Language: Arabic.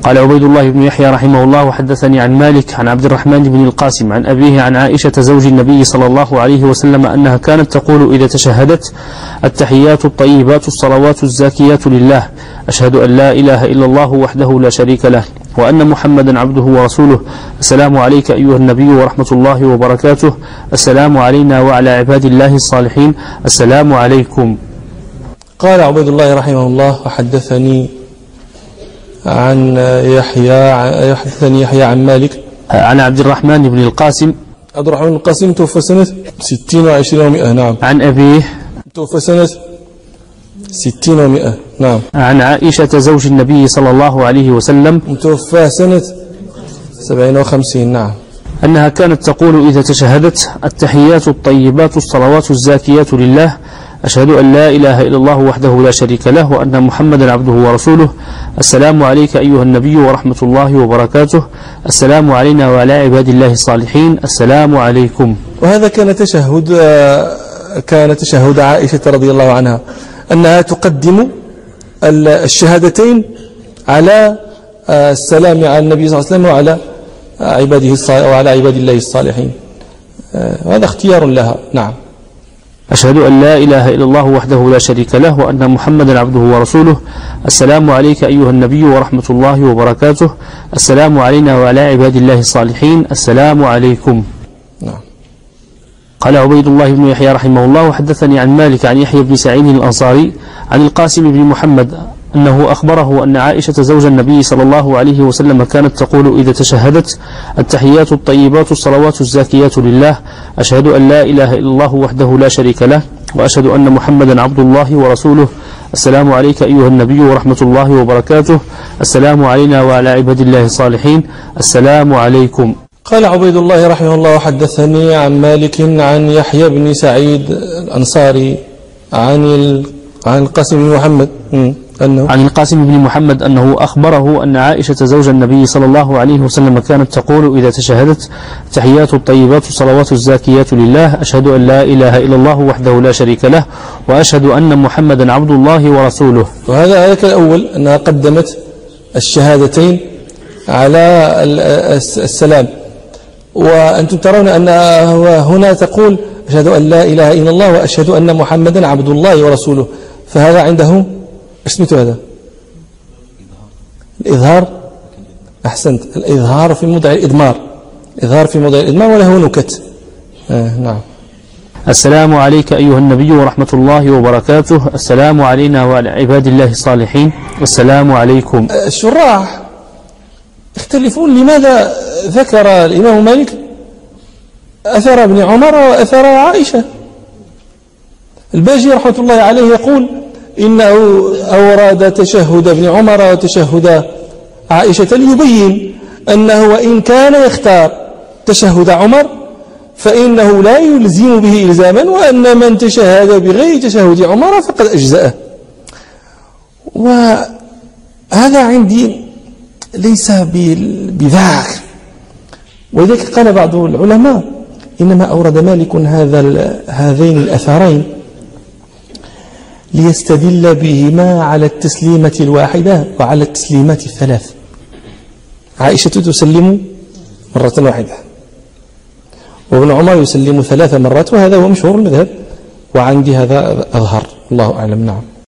قال عبيد الله بن يحيى رحمه الله وحدثني عن مالك عن عبد الرحمن بن القاسم عن أبيه عن عائشة زوج النبي صلى الله عليه وسلم أنها كانت تقول إذا تشهدت: التحيات الطيبات الصلوات الزاكيات لله، أشهد أن لا إله إلا الله وحده لا شريك له وأن محمدا عبده ورسوله، السلام عليك أيها النبي ورحمة الله وبركاته، السلام علينا وعلى عباد الله الصالحين، السلام عليكم. قال عبيد الله رحمه الله وحدثني يحيى عن مالك عن عبد الرحمن بن القاسم. عبد الرحمن بن القاسم توفى سنة 60 و20 و100. نعم. عن أبيه توفى سنة 60 و100. نعم. عن عائشة زوج النبي صلى الله عليه وسلم توفى سنة 70 و50. نعم. أنها كانت تقول إذا تشهدت: التحيات الطيبات الصلوات الزاكيات لله، أشهد أن لا إله إلا الله وحده لا شريك له وأن محمدا عبده ورسوله، السلام عليك أيها النبي ورحمة الله وبركاته، السلام علينا وعلى عباد الله الصالحين، السلام عليكم. وهذا كان تشهد عائشة رضي الله عنها، أنها تقدم الشهادتين على السلام على النبي صلى الله عليه وسلم وعلى عباد الله الصالحين. هذا اختيار لها. نعم. أشهد أن لا إله إلا الله وحده لا شريك له وأن محمدا عبده ورسوله، السلام عليك أيها النبي ورحمة الله وبركاته، السلام علينا وعلى عباد الله الصالحين، السلام عليكم. نعم. قال عبيد الله بن يحيى رحمه الله وحدثني عن مالك عن يحيى بن سعيد الأنصاري عن القاسم بن محمد أنه أخبره أن عائشة زوج النبي صلى الله عليه وسلم كانت تقول إذا تشهدت: التحيات الطيبات الصلوات الزاكيات لله، أشهد أن لا إله إلا الله وحده لا شريك له وأشهد أن محمدا عبد الله ورسوله، السلام عليك أيها النبي ورحمة الله وبركاته، السلام علينا وعلى عباد الله الصالحين، السلام عليكم. قال عبيد الله رحمه الله وحدثني عن مالك عن يحيى بن سعيد الأنصاري عن القاسم بن محمد عن القاسم بن محمد أنه أخبره أن عائشة زوج النبي صلى الله عليه وسلم كانت تقول إذا تشهدت: التحيات الطيبات الصلوات الزاكيات لله، أشهد أن لا إله إلا الله وحده لا شريك له وأشهد أن محمدا عبد الله ورسوله. وهذا الأول أنها قدمت الشهادتين على السلام، وأنتم ترون أنها هنا تقول: أشهد أن لا إله إلا الله وأشهد أن محمدا عبد الله ورسوله، فهذا عنده اسمته هذا الإظهار. أحسنت، الإظهار في موضع الإدمار، إظهار في موضع الإدمار وله نكت. نعم. السلام عليك أيها النبي ورحمة الله وبركاته، السلام علينا وعلى عباد الله الصالحين، السلام عليكم. الشراح يختلفون لماذا ذكر الإمام مالك أثر ابن عمر وأثر عائشة. الباجي رحمة الله عليه يقول إنه أورد تشهد ابن عمر وتشهد عائشة ليبين أنه وإن كان يختار تشهد عمر فإنه لا يلزم به إلزاما، وأن من تشهد بغير تشهد عمر فقد أجزأه. وهذا عندي ليس بذاك، ولذلك قال بعض العلماء إنما أورد مالك هذين الأثرين ليستدل بهما على التسليمة الواحدة وعلى التسليمات الثلاث. عائشة تسلم مرة واحدة، وابن عمر يسلم 3 مرات، وهذا هو مشهور المذهب، وعندي هذا أظهر، الله أعلم. نعم.